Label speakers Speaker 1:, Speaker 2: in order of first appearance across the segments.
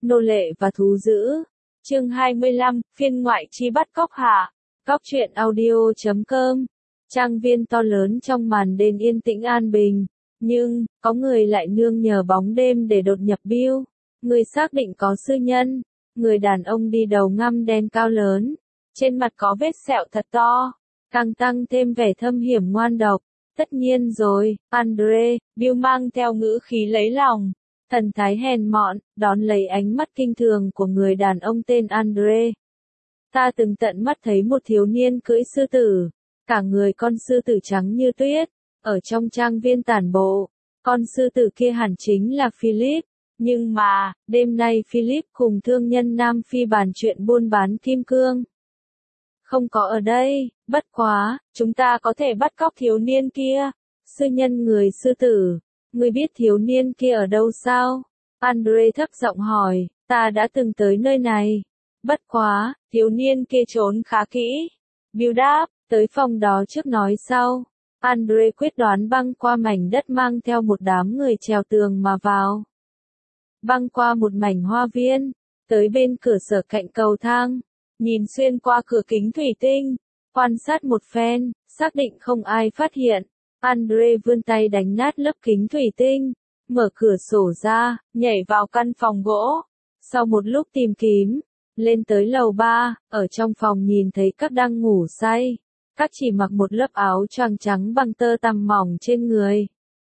Speaker 1: nô lệ và thú dữ. Chương 25, phiên ngoại chi bắt cóc hạ. Cóc truyện audio.com. Trang viên to lớn trong màn đêm yên tĩnh an bình. Nhưng, có người lại nương nhờ bóng đêm để đột nhập Bill. Người xác định có sư nhân. Người đàn ông đi đầu ngăm đen cao lớn. Trên mặt có vết sẹo thật to. Càng tăng thêm vẻ thâm hiểm ngoan độc. Tất nhiên rồi, Andre, Bill mang theo ngữ khí lấy lòng. Thần thái hèn mọn, đón lấy ánh mắt kinh thường của người đàn ông tên Andre. Ta từng tận mắt thấy một thiếu niên cưỡi sư tử. Cả người con sư tử trắng như tuyết. Ở trong trang viên tản bộ. Con sư tử kia hẳn chính là Philip. Nhưng mà, đêm nay Philip cùng thương nhân Nam Phi bàn chuyện buôn bán kim cương. Không có ở đây, bất quá, chúng ta có thể bắt cóc thiếu niên kia. Sư nhân người sư tử, ngươi biết thiếu niên kia ở đâu sao? Andre thấp giọng hỏi, ta đã từng tới nơi này. Bất quá, thiếu niên kia trốn khá kỹ. Bill đáp, tới phòng đó trước nói sau. Andre quyết đoán băng qua mảnh đất mang theo một đám người trèo tường mà vào. Băng qua một mảnh hoa viên, tới bên cửa sổ cạnh cầu thang. Nhìn xuyên qua cửa kính thủy tinh, quan sát một phen, xác định không ai phát hiện. Andre vươn tay đánh nát lớp kính thủy tinh, mở cửa sổ ra, nhảy vào căn phòng gỗ. Sau một lúc tìm kiếm, lên tới lầu 3, ở trong phòng nhìn thấy các đang ngủ say. Các chỉ mặc một lớp áo choàng trắng bằng tơ tằm mỏng trên người.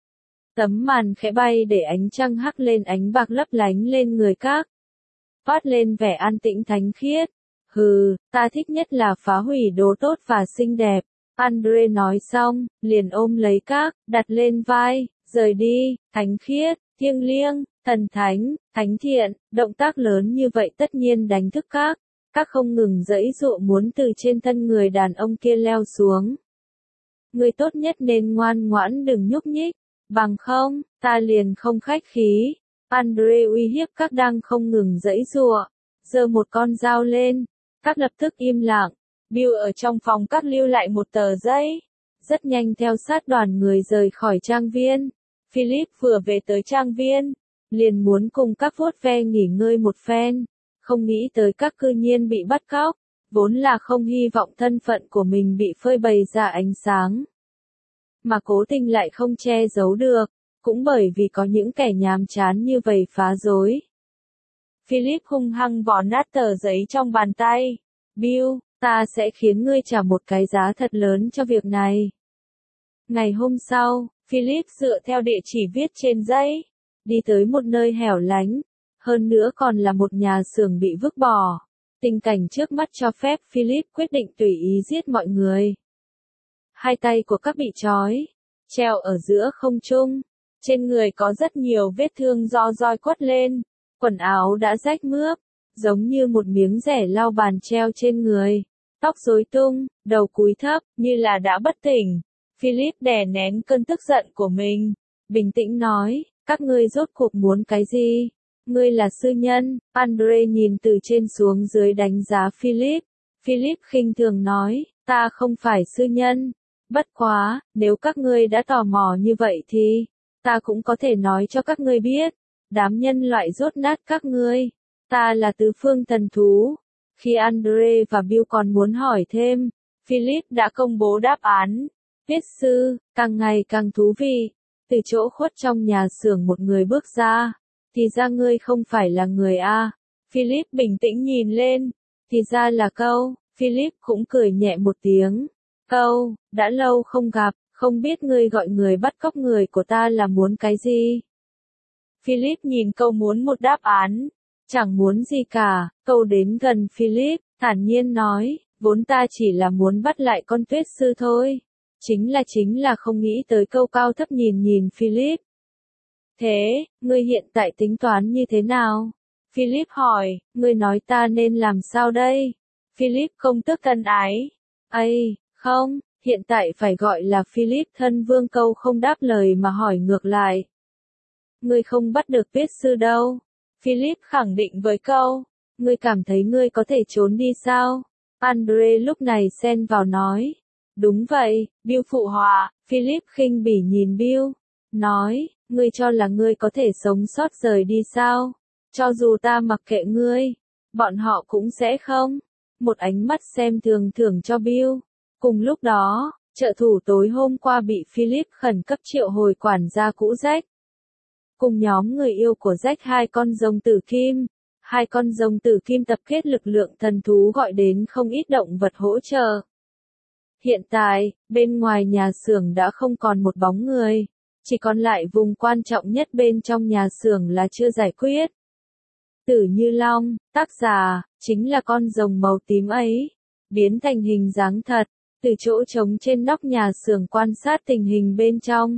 Speaker 1: Tấm màn khẽ bay để ánh trăng hắt lên ánh bạc lấp lánh lên người các. Phát lên vẻ an tĩnh thánh khiết. Hừ, ta thích nhất là phá hủy đồ tốt và xinh đẹp. Andre nói xong, liền ôm lấy các, đặt lên vai, rời đi, thánh khiết, thiêng liêng, thần thánh, thánh thiện, động tác lớn như vậy tất nhiên đánh thức các. Các không ngừng giãy giụa muốn từ trên thân người đàn ông kia leo xuống. Người tốt nhất nên ngoan ngoãn đừng nhúc nhích, bằng không, ta liền không khách khí. Andre uy hiếp các đang không ngừng giãy giụa, giơ một con dao lên. Các lập tức im lặng. Bill ở trong phòng các lưu lại một tờ giấy. Rất nhanh theo sát đoàn người rời khỏi trang viên. Philip vừa về tới trang viên, liền muốn cùng các vuốt ve nghỉ ngơi một phen. Không nghĩ tới các cư nhiên bị bắt cóc, vốn là không hy vọng thân phận của mình bị phơi bày ra ánh sáng. Mà cố tình lại không che giấu được, cũng bởi vì có những kẻ nhàm chán như vậy phá rối. Philip hung hăng vò nát tờ giấy trong bàn tay. Bill, ta sẽ khiến ngươi trả một cái giá thật lớn cho việc này. Ngày hôm sau, Philip dựa theo địa chỉ viết trên giấy, đi tới một nơi hẻo lánh, hơn nữa còn là một nhà xưởng bị vứt bỏ. Tình cảnh trước mắt cho phép Philip quyết định tùy ý giết mọi người. Hai tay của các bị trói, treo ở giữa không trung, trên người có rất nhiều vết thương do roi quất lên. Quần áo đã rách mướp, giống như một miếng rẻ lau bàn treo trên người. Tóc rối tung, đầu cúi thấp, như là đã bất tỉnh. Philip đè nén cơn tức giận của mình. Bình tĩnh nói, các ngươi rốt cuộc muốn cái gì? Ngươi là sư nhân. Andre nhìn từ trên xuống dưới đánh giá Philip. Philip khinh thường nói, ta không phải sư nhân. Bất quá, nếu các ngươi đã tò mò như vậy thì, ta cũng có thể nói cho các ngươi biết. Đám nhân loại rốt nát các ngươi. Ta là tứ phương thần thú. Khi Andre và Bill còn muốn hỏi thêm, Philip đã công bố đáp án. Viết sư, càng ngày càng thú vị. Từ chỗ khuất trong nhà xưởng một người bước ra. Thì ra ngươi không phải là người A. Philip bình tĩnh nhìn lên. Thì ra là Câu. Philip cũng cười nhẹ một tiếng. Câu, đã lâu không gặp, không biết ngươi gọi người bắt cóc người của ta là muốn cái gì? Philip nhìn Câu muốn một đáp án. Chẳng muốn gì cả. Câu đến gần Philip, thản nhiên nói, vốn ta chỉ là muốn bắt lại con tuyết sư thôi. Chính là không nghĩ tới Câu cao thấp nhìn Philip. Thế, ngươi hiện tại tính toán như thế nào? Philip hỏi, ngươi nói ta nên làm sao đây? Philip không tức thân ái. Ây, không, hiện tại phải gọi là Philip thân vương. Câu không đáp lời mà hỏi ngược lại. Ngươi không bắt được tuyết sư đâu. Philip khẳng định với Câu. Ngươi cảm thấy ngươi có thể trốn đi sao? Andre lúc này xen vào nói. Đúng vậy, Bill phụ họa. Philip khinh bỉ nhìn Bill. Nói, ngươi cho là ngươi có thể sống sót rời đi sao? cho dù ta mặc kệ ngươi, bọn họ cũng sẽ không. Một ánh mắt xem thường thưởng cho Bill. Cùng lúc đó, trợ thủ tối hôm qua bị Philip khẩn cấp triệu hồi quản gia cũ Jack. Cùng nhóm người yêu của Jack hai con rồng tử kim. Hai con rồng tử kim tập kết lực lượng thần thú gọi đến không ít động vật hỗ trợ. Hiện tại, bên ngoài nhà xưởng đã không còn một bóng người. Chỉ còn lại vùng quan trọng nhất bên trong nhà xưởng là chưa giải quyết. Tử Như Long, tác giả, chính là con rồng màu tím ấy. Biến thành hình dáng thật, từ chỗ trống trên nóc nhà xưởng quan sát tình hình bên trong.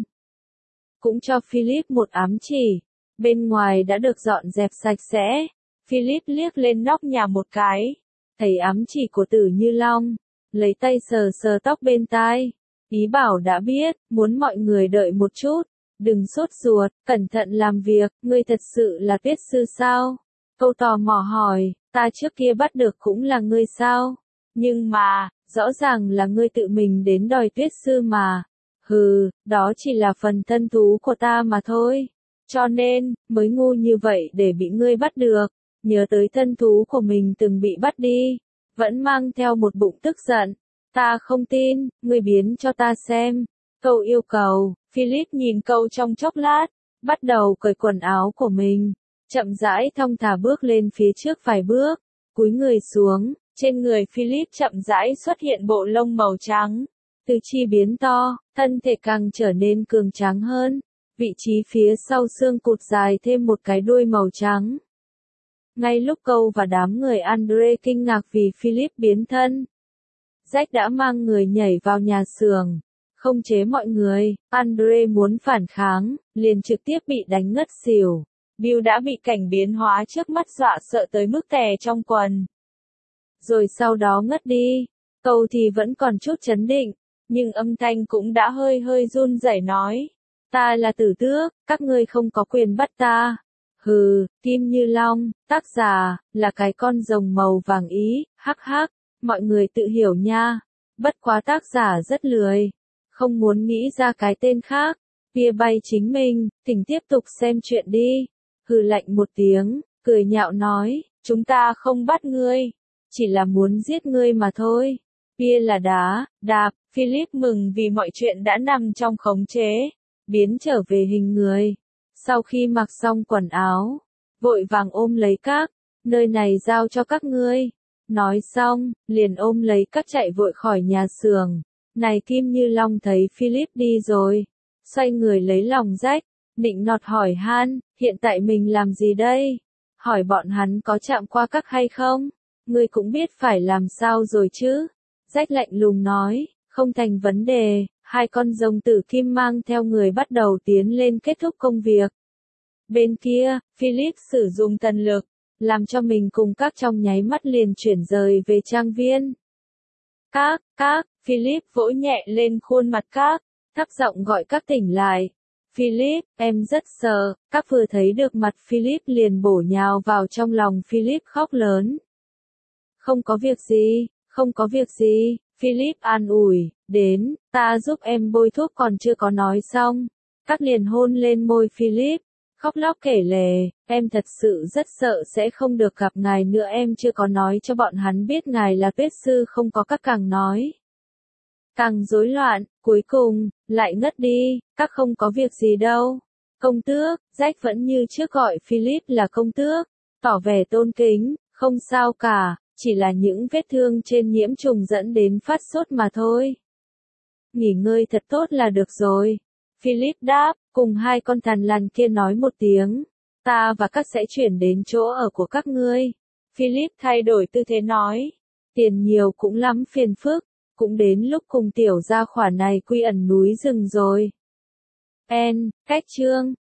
Speaker 1: Cũng cho Philip một ám chỉ. Bên ngoài đã được dọn dẹp sạch sẽ. Philip liếc lên nóc nhà một cái. Thấy ám chỉ của Tử Như Long. Lấy tay sờ sờ tóc bên tai. Ý bảo đã biết, muốn mọi người đợi một chút. Đừng sốt ruột, cẩn thận làm việc, ngươi thật sự là tuyết sư sao? Câu tò mò hỏi, ta trước kia bắt được cũng là ngươi sao? Nhưng mà, rõ ràng là ngươi tự mình đến đòi tuyết sư mà. Hừ, đó chỉ là phần thân thú của ta mà thôi. Cho nên, mới ngu như vậy để bị ngươi bắt được. Nhớ tới thân thú của mình từng bị bắt đi. Vẫn mang theo một bụng tức giận. Ta không tin, ngươi biến cho ta xem. Câu yêu cầu, Philip nhìn câu trong chốc lát. Bắt đầu cởi quần áo của mình. Chậm rãi thong thả bước lên phía trước vài bước. Cúi người xuống, trên người Philip chậm rãi xuất hiện bộ lông màu trắng. Tứ chi biến to, thân thể càng trở nên cường tráng hơn. Vị trí phía sau xương cụt dài thêm một cái đuôi màu trắng. Ngay lúc câu và đám người Andre kinh ngạc vì Philip biến thân, Jack đã mang người nhảy vào nhà xưởng, không chế mọi người. Andre muốn phản kháng, liền trực tiếp bị đánh ngất xỉu. Bill đã bị cảnh biến hóa trước mắt dọa sợ tới mức tè trong quần. Rồi sau đó ngất đi. Câu thì vẫn còn chút chấn định, nhưng âm thanh cũng đã hơi hơi run rẩy nói. Ta là Tử Tước, các ngươi không có quyền bắt ta. Hừ, Kim Như Long, tác giả, là cái con rồng màu vàng ý, hắc hắc, mọi người tự hiểu nha. Bất quá tác giả rất lười, không muốn nghĩ ra cái tên khác. Bia bay chính mình, thỉnh tiếp tục xem chuyện đi. Hừ lạnh một tiếng, cười nhạo nói, chúng ta không bắt ngươi, chỉ là muốn giết ngươi mà thôi. Bia là đá, đạp, Philip mừng vì mọi chuyện đã nằm trong khống chế, biến trở về hình người. Sau khi mặc xong quần áo, vội vàng ôm lấy các, nơi này giao cho các ngươi. Nói xong, liền ôm lấy các chạy vội khỏi nhà xưởng. Này Kim Như Long thấy Philip đi rồi, xoay người lấy lòng Jack, nịnh nọt hỏi han, hiện tại mình làm gì đây? Hỏi bọn hắn có chạm qua các hay không? Ngươi cũng biết phải làm sao rồi chứ? Jack lạnh lùng nói, không thành vấn đề. Hai con rồng tử kim mang theo người bắt đầu tiến lên kết thúc công việc. Bên kia, Philip sử dụng thần lực, làm cho mình cùng các trong nháy mắt liền chuyển rời về trang viên. Các, Philip vỗ nhẹ lên khuôn mặt các, thấp giọng gọi các tỉnh lại. Philip, em rất sợ. Các vừa thấy được mặt Philip liền bổ nhào vào trong lòng Philip khóc lớn. Không có việc gì, không có việc gì. Philip an ủi, đến, ta giúp em bôi thuốc còn chưa có nói xong. Các liền hôn lên môi Philip, khóc lóc kể lể, em thật sự rất sợ sẽ không được gặp ngài nữa, em chưa có nói cho bọn hắn biết ngài là tuyết sư, không có. Các càng nói càng rối loạn, cuối cùng, lại ngất đi. Các không có việc gì đâu. Công tước, Jack vẫn như trước gọi Philip là công tước, tỏ vẻ tôn kính, không sao cả. Chỉ là những vết thương trên nhiễm trùng dẫn đến phát sốt mà thôi. Nghỉ ngơi thật tốt là được rồi. Philip đáp, cùng hai con thằn lằn kia nói một tiếng. Ta và các sẽ chuyển đến chỗ ở của các ngươi. Philip thay đổi tư thế nói. Tiền nhiều cũng lắm phiền phức. Cũng đến lúc cùng tiểu gia khỏa này quy ẩn núi rừng rồi. Cách chương